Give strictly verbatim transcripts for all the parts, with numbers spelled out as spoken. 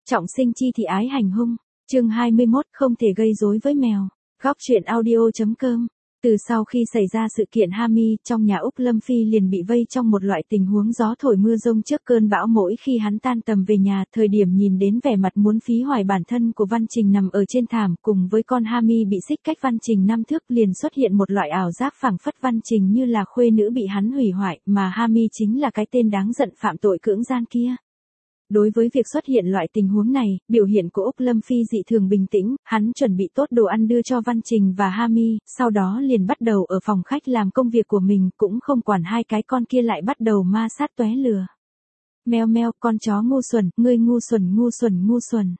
Trọng sinh chi thị ái hành hung. Chương hai mươi mốt, không thể gây rối với mèo. Góc truyện audio.com. Từ sau khi xảy ra sự kiện Hami, trong nhà Úc Lâm Phi liền bị vây trong một loại tình huống gió thổi mưa rông trước cơn bão. Mỗi khi hắn tan tầm về nhà, thời điểm nhìn đến vẻ mặt muốn phí hoài bản thân của Văn Trình nằm ở trên thảm cùng với con Hami bị xích cách Văn Trình năm thước, liền xuất hiện một loại ảo giác phảng phất Văn Trình như là khuê nữ bị hắn hủy hoại, mà Hami chính là cái tên đáng giận phạm tội cưỡng gian kia. Đối với việc xuất hiện loại tình huống này, biểu hiện của Úc Lâm Phi dị thường bình tĩnh, hắn chuẩn bị tốt đồ ăn đưa cho Văn Trình và Hami, sau đó liền bắt đầu ở phòng khách làm công việc của mình, cũng không quản hai cái con kia lại bắt đầu ma sát tóe lửa. Meo meo, con chó ngu xuẩn, ngươi ngu xuẩn ngu xuẩn ngu xuẩn.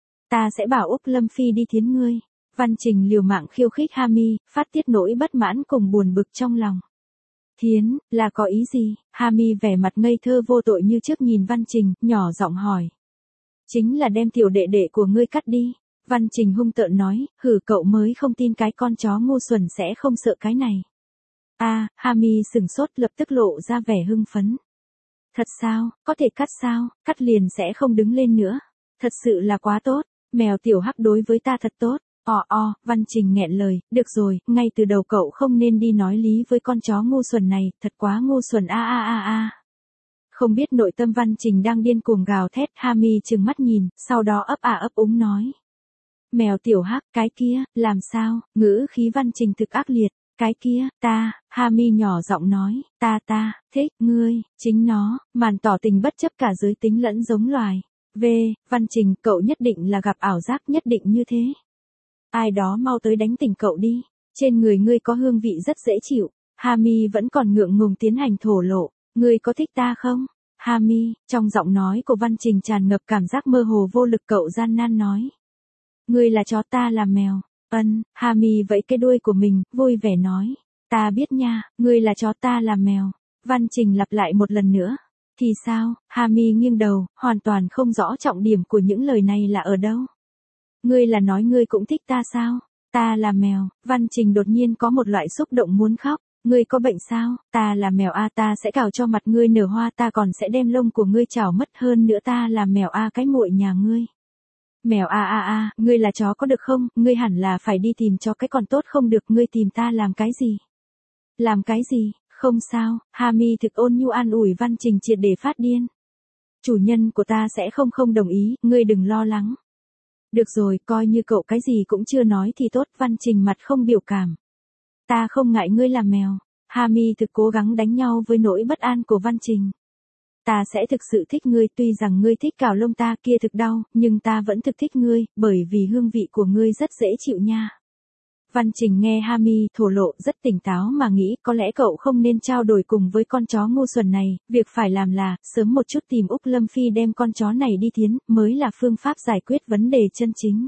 Ta sẽ bảo Úc Lâm Phi đi thiến ngươi. Văn Trình liều mạng khiêu khích Hami, phát tiết nỗi bất mãn cùng buồn bực trong lòng. Thiến, là có ý gì? Hami vẻ mặt ngây thơ vô tội như trước nhìn Văn Trình, nhỏ giọng hỏi. Chính là đem tiểu đệ đệ của ngươi cắt đi. Văn Trình hung tợn nói, hử, cậu mới không tin cái con chó ngu xuẩn sẽ không sợ cái này. A, à, Hami sừng sốt lập tức lộ ra vẻ hưng phấn. Thật sao, có thể cắt sao, cắt liền sẽ không đứng lên nữa. Thật sự là quá tốt, mèo tiểu hắc đối với ta thật tốt. Ò o, Văn Trình nghẹn lời, được rồi, ngay từ đầu cậu không nên đi nói lý với con chó ngu xuẩn này, thật quá ngu xuẩn a a a a. Không biết nội tâm Văn Trình đang điên cuồng gào thét. Hami trừng mắt nhìn, sau đó ấp à ấp úng nói. Mèo tiểu hắc, cái kia, làm sao, ngữ khí Văn Trình thực ác liệt, cái kia, ta, Hami nhỏ giọng nói, ta ta, thích, ngươi, chính nó, màn tỏ tình bất chấp cả giới tính lẫn giống loài. V, Văn Trình, cậu nhất định là gặp ảo giác, nhất định như thế. Ai đó mau tới đánh tỉnh cậu đi, trên người ngươi có hương vị rất dễ chịu. Hami vẫn còn ngượng ngùng tiến hành thổ lộ, ngươi có thích ta không? Hami, trong giọng nói của Văn Trình tràn ngập cảm giác mơ hồ vô lực, cậu gian nan nói. Ngươi là chó, ta là mèo. Ân, Hami vẫy cái đuôi của mình, vui vẻ nói. Ta biết nha, ngươi là chó, ta là mèo. Văn Trình lặp lại một lần nữa. Thì sao? Hami nghiêng đầu, hoàn toàn không rõ trọng điểm của những lời này là ở đâu. Ngươi là nói ngươi cũng thích ta sao? Ta là mèo. Văn Trình đột nhiên có một loại xúc động muốn khóc. Ngươi có bệnh sao? Ta là mèo a, ta sẽ cào cho mặt ngươi nở hoa, ta còn sẽ đem lông của ngươi chảo mất, hơn nữa ta là mèo a, cái muội nhà ngươi. Mèo a a a, ngươi là chó có được không? Ngươi hẳn là phải đi tìm cho cái còn tốt không được, ngươi tìm ta làm cái gì? Làm cái gì? Không sao. Hami thực ôn nhu an ủi Văn Trình triệt để phát điên. Chủ nhân của ta sẽ không không đồng ý, ngươi đừng lo lắng. Được rồi, coi như cậu cái gì cũng chưa nói thì tốt. Văn Trình mặt không biểu cảm. Ta không ngại ngươi làm mèo. Hami thực cố gắng đánh nhau với nỗi bất an của Văn Trình. Ta sẽ thực sự thích ngươi, tuy rằng ngươi thích cào lông ta kia thực đau, nhưng ta vẫn thực thích ngươi, bởi vì hương vị của ngươi rất dễ chịu nha. Văn Trình nghe Hami thổ lộ rất tỉnh táo mà nghĩ có lẽ cậu không nên trao đổi cùng với con chó ngu xuẩn này, việc phải làm là sớm một chút tìm Úc Lâm Phi đem con chó này đi thiến, mới là phương pháp giải quyết vấn đề chân chính.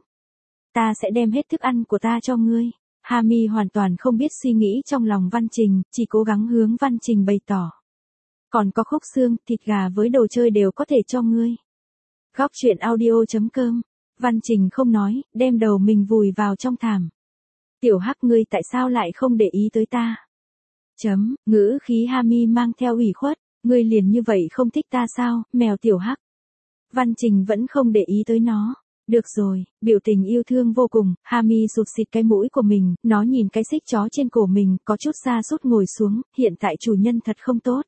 Ta sẽ đem hết thức ăn của ta cho ngươi. Hami hoàn toàn không biết suy nghĩ trong lòng Văn Trình, chỉ cố gắng hướng Văn Trình bày tỏ. Còn có khúc xương, thịt gà với đồ chơi đều có thể cho ngươi. Góc truyện audio.com. Văn Trình không nói, đem đầu mình vùi vào trong thảm. Tiểu hắc, ngươi tại sao lại không để ý tới ta? Chấm, ngữ khí Hami mang theo ủy khuất, ngươi liền như vậy không thích ta sao, mèo tiểu hắc. Văn Trình vẫn không để ý tới nó. Được rồi, biểu tình yêu thương vô cùng. Hami sụt xịt cái mũi của mình, nó nhìn cái xích chó trên cổ mình, có chút sa sút ngồi xuống, hiện tại chủ nhân thật không tốt.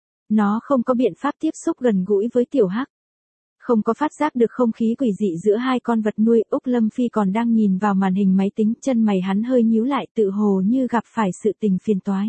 Nó không có biện pháp tiếp xúc gần gũi với tiểu hắc. Không có phát giác được không khí quỷ dị giữa hai con vật nuôi. Úc Lâm Phi còn đang nhìn vào màn hình máy tính, chân mày hắn hơi nhíu lại, tự hồ như gặp phải sự tình phiền toái.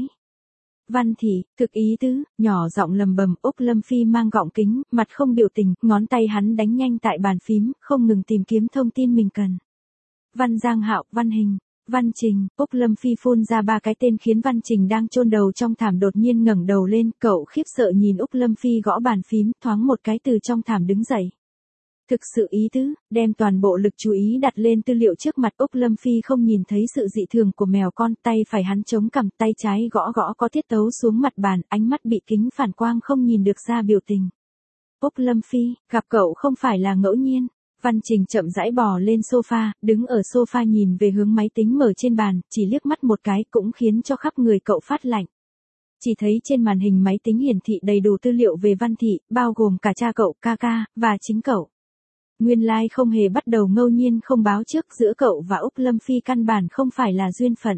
Văn thị, thực ý tứ, nhỏ giọng lầm bầm. Úc Lâm Phi mang gọng kính, mặt không biểu tình, ngón tay hắn đánh nhanh tại bàn phím, không ngừng tìm kiếm thông tin mình cần. Văn Giang Hạo, Văn Hình, Văn Trình. Úc Lâm Phi phun ra ba cái tên khiến Văn Trình đang chôn đầu trong thảm đột nhiên ngẩng đầu lên, cậu khiếp sợ nhìn Úc Lâm Phi gõ bàn phím, thoáng một cái từ trong thảm đứng dậy. Thực sự ý tứ, đem toàn bộ lực chú ý đặt lên tư liệu trước mặt. Úc Lâm Phi không nhìn thấy sự dị thường của mèo con, tay phải hắn chống cằm, tay trái gõ gõ có tiết tấu xuống mặt bàn, ánh mắt bị kính phản quang không nhìn được ra biểu tình. Úc Lâm Phi, gặp cậu không phải là ngẫu nhiên. Văn Trình chậm rãi bò lên sofa, đứng ở sofa nhìn về hướng máy tính mở trên bàn, chỉ liếc mắt một cái cũng khiến cho khắp người cậu phát lạnh. Chỉ thấy trên màn hình máy tính hiển thị đầy đủ tư liệu về Văn Thị, bao gồm cả cha cậu, ca ca, và chính cậu. Nguyên lai like không hề bắt đầu ngẫu nhiên không báo trước, giữa cậu và Úc Lâm Phi căn bản không phải là duyên phận,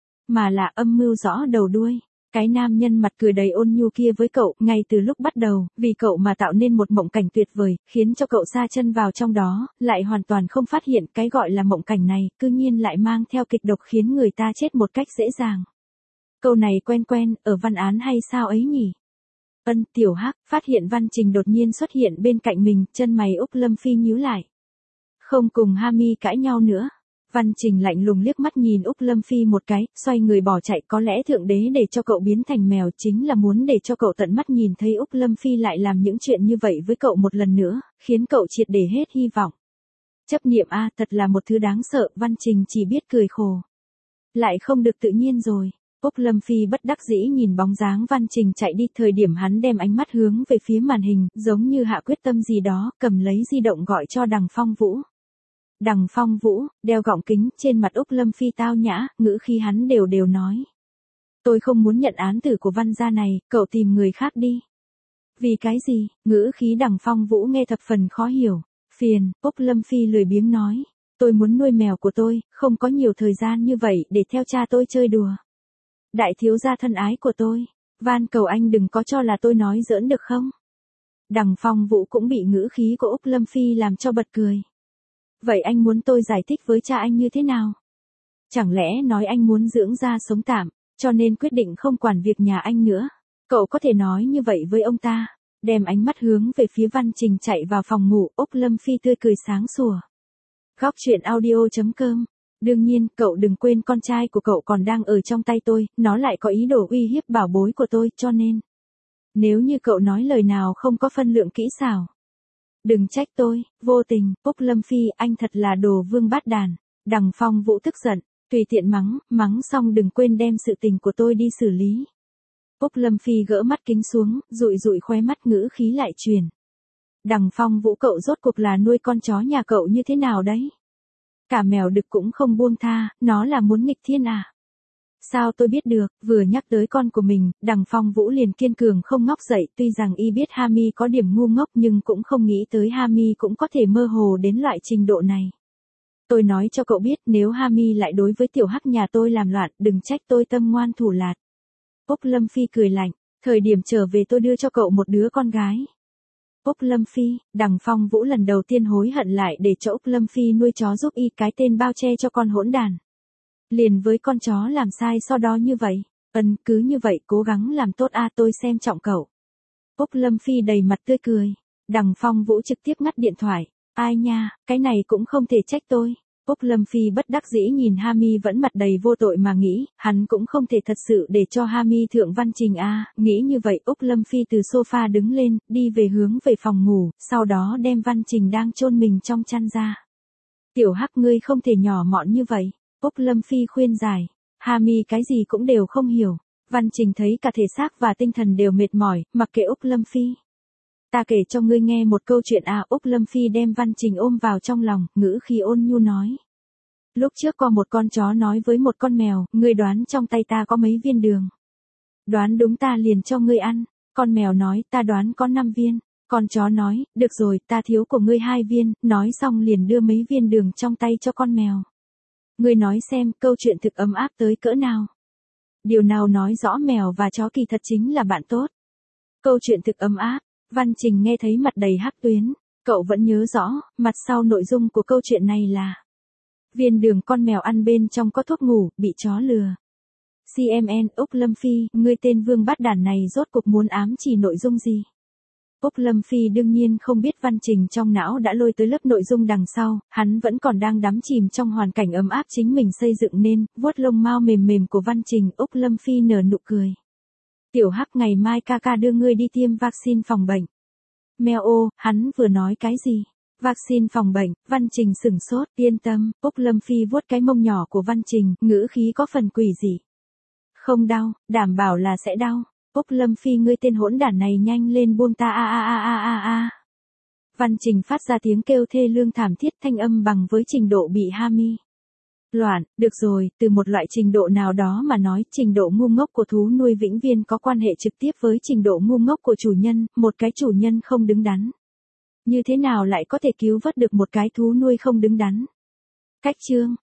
mà là âm mưu rõ đầu đuôi. Cái nam nhân mặt cười đầy ôn nhu kia với cậu, ngay từ lúc bắt đầu, vì cậu mà tạo nên một mộng cảnh tuyệt vời, khiến cho cậu sa chân vào trong đó, lại hoàn toàn không phát hiện cái gọi là mộng cảnh này, cư nhiên lại mang theo kịch độc khiến người ta chết một cách dễ dàng. Câu này quen quen, ở văn án hay sao ấy nhỉ? Ân, Tiểu Hắc phát hiện Văn Trình đột nhiên xuất hiện bên cạnh mình, chân mày Úc Lâm Phi nhíu lại. Không cùng Hami cãi nhau nữa. Văn Trình lạnh lùng liếc mắt nhìn Úc Lâm Phi một cái, xoay người bỏ chạy, có lẽ thượng đế để cho cậu biến thành mèo chính là muốn để cho cậu tận mắt nhìn thấy Úc Lâm Phi lại làm những chuyện như vậy với cậu một lần nữa, khiến cậu triệt để hết hy vọng. Chấp niệm a, thật là một thứ đáng sợ, Văn Trình chỉ biết cười khổ. Lại không được tự nhiên rồi. Úc Lâm Phi bất đắc dĩ nhìn bóng dáng Văn Trình chạy đi, thời điểm hắn đem ánh mắt hướng về phía màn hình, giống như hạ quyết tâm gì đó, cầm lấy di động gọi cho Đằng Phong Vũ. Đằng Phong Vũ, đeo gọng kính, trên mặt Úc Lâm Phi tao nhã, ngữ khi hắn đều đều nói. Tôi không muốn nhận án tử của Văn gia này, cậu tìm người khác đi. Vì cái gì? Ngữ khí Đằng Phong Vũ nghe thập phần khó hiểu. Phiền, Úc Lâm Phi lười biếng nói. Tôi muốn nuôi mèo của tôi, không có nhiều thời gian như vậy để theo cha tôi chơi đùa. Đại thiếu gia thân ái của tôi, van cầu anh đừng có cho là tôi nói giỡn được không? Đằng Phong Vũ cũng bị ngữ khí của Úc Lâm Phi làm cho bật cười. Vậy anh muốn tôi giải thích với cha anh như thế nào? Chẳng lẽ nói anh muốn dưỡng ra sống tạm, cho nên quyết định không quản việc nhà anh nữa? Cậu có thể nói như vậy với ông ta. Đem ánh mắt hướng về phía Văn Trình chạy vào phòng ngủ, Úc Lâm Phi tươi cười sáng sủa. Góc truyện audio chấm com. Đương nhiên, cậu đừng quên con trai của cậu còn đang ở trong tay tôi, nó lại có ý đồ uy hiếp bảo bối của tôi, cho nên. Nếu như cậu nói lời nào không có phân lượng kỹ xảo. Đừng trách tôi, vô tình, Úc Lâm Phi, anh thật là đồ vương bát đàn. Đằng Phong Vũ tức giận, tùy tiện mắng, mắng xong đừng quên đem sự tình của tôi đi xử lý. Úc Lâm Phi gỡ mắt kính xuống, dụi dụi khóe mắt, ngữ khí lại truyền. Đằng Phong Vũ, cậu rốt cuộc là nuôi con chó nhà cậu như thế nào đấy? Cả mèo đực cũng không buông tha, nó là muốn nghịch thiên à? Sao tôi biết được, vừa nhắc tới con của mình, Đằng Phong Vũ liền kiên cường không ngóc dậy, tuy rằng y biết Hami có điểm ngu ngốc nhưng cũng không nghĩ tới Hami cũng có thể mơ hồ đến loại trình độ này. Tôi nói cho cậu biết, nếu Hami lại đối với Tiểu Hắc nhà tôi làm loạn, đừng trách tôi tâm ngoan thủ lạt. Úc Lâm Phi cười lạnh, thời điểm trở về tôi đưa cho cậu một đứa con gái. Úc Lâm Phi, Đằng Phong Vũ lần đầu tiên hối hận lại để cho Úc Lâm Phi nuôi chó giúp y, cái tên bao che cho con hỗn đàn. Liền với con chó làm sai so đo như vậy, ân cứ như vậy cố gắng làm tốt a, tôi xem trọng cậu. Úc Lâm Phi đầy mặt tươi cười, Đằng Phong Vũ trực tiếp ngắt điện thoại, ai nha, cái này cũng không thể trách tôi. Úc Lâm Phi bất đắc dĩ nhìn Hami vẫn mặt đầy vô tội mà nghĩ, hắn cũng không thể thật sự để cho Hami thượng Văn Trình a, nghĩ như vậy Úc Lâm Phi từ sofa đứng lên, đi về hướng về phòng ngủ, sau đó đem Văn Trình đang chôn mình trong chăn ra. Tiểu Hắc, ngươi không thể nhỏ mọn như vậy, Úc Lâm Phi khuyên giải. Hami cái gì cũng đều không hiểu. Văn Trình thấy cả thể xác và tinh thần đều mệt mỏi, mặc kệ Úc Lâm Phi. Ta kể cho ngươi nghe một câu chuyện à, Úc Lâm Phi đem Văn Trình ôm vào trong lòng, ngữ khi ôn nhu nói. Lúc trước có một con chó nói với một con mèo, ngươi đoán trong tay ta có mấy viên đường. Đoán đúng ta liền cho ngươi ăn. Con mèo nói, ta đoán có năm viên. Con chó nói, được rồi, ta thiếu của ngươi hai viên, nói xong liền đưa mấy viên đường trong tay cho con mèo. Ngươi nói xem, câu chuyện thực ấm áp tới cỡ nào. Điều nào nói rõ mèo và chó kỳ thật chính là bạn tốt. Câu chuyện thực ấm áp. Văn Trình nghe thấy mặt đầy hắc tuyến, cậu vẫn nhớ rõ, mặt sau nội dung của câu chuyện này là viên đường con mèo ăn bên trong có thuốc ngủ, bị chó lừa. xê em en, Úc Lâm Phi, ngươi tên vương bát đàn này rốt cuộc muốn ám chỉ nội dung gì? Úc Lâm Phi đương nhiên không biết Văn Trình trong não đã lôi tới lớp nội dung đằng sau, hắn vẫn còn đang đắm chìm trong hoàn cảnh ấm áp chính mình xây dựng nên, vuốt lông mao mềm mềm của Văn Trình, Úc Lâm Phi nở nụ cười. Tiểu Hắc, ngày mai ca ca đưa ngươi đi tiêm vaccine phòng bệnh. Mèo ô, hắn vừa nói cái gì? Vaccine phòng bệnh, Văn Trình sửng sốt, yên tâm, Úc Lâm Phi vuốt cái mông nhỏ của Văn Trình, ngữ khí có phần quỷ dị. Không đau, đảm bảo là sẽ đau. Úc Lâm Phi, ngươi tên hỗn đản này nhanh lên buông ta a a a a a a. Văn Trình phát ra tiếng kêu thê lương thảm thiết, thanh âm bằng với trình độ bị Hami loạn, được rồi, từ một loại trình độ nào đó mà nói, trình độ ngu ngốc của thú nuôi vĩnh viễn có quan hệ trực tiếp với trình độ ngu ngốc của chủ nhân, một cái chủ nhân không đứng đắn. Như thế nào lại có thể cứu vớt được một cái thú nuôi không đứng đắn? Cách chương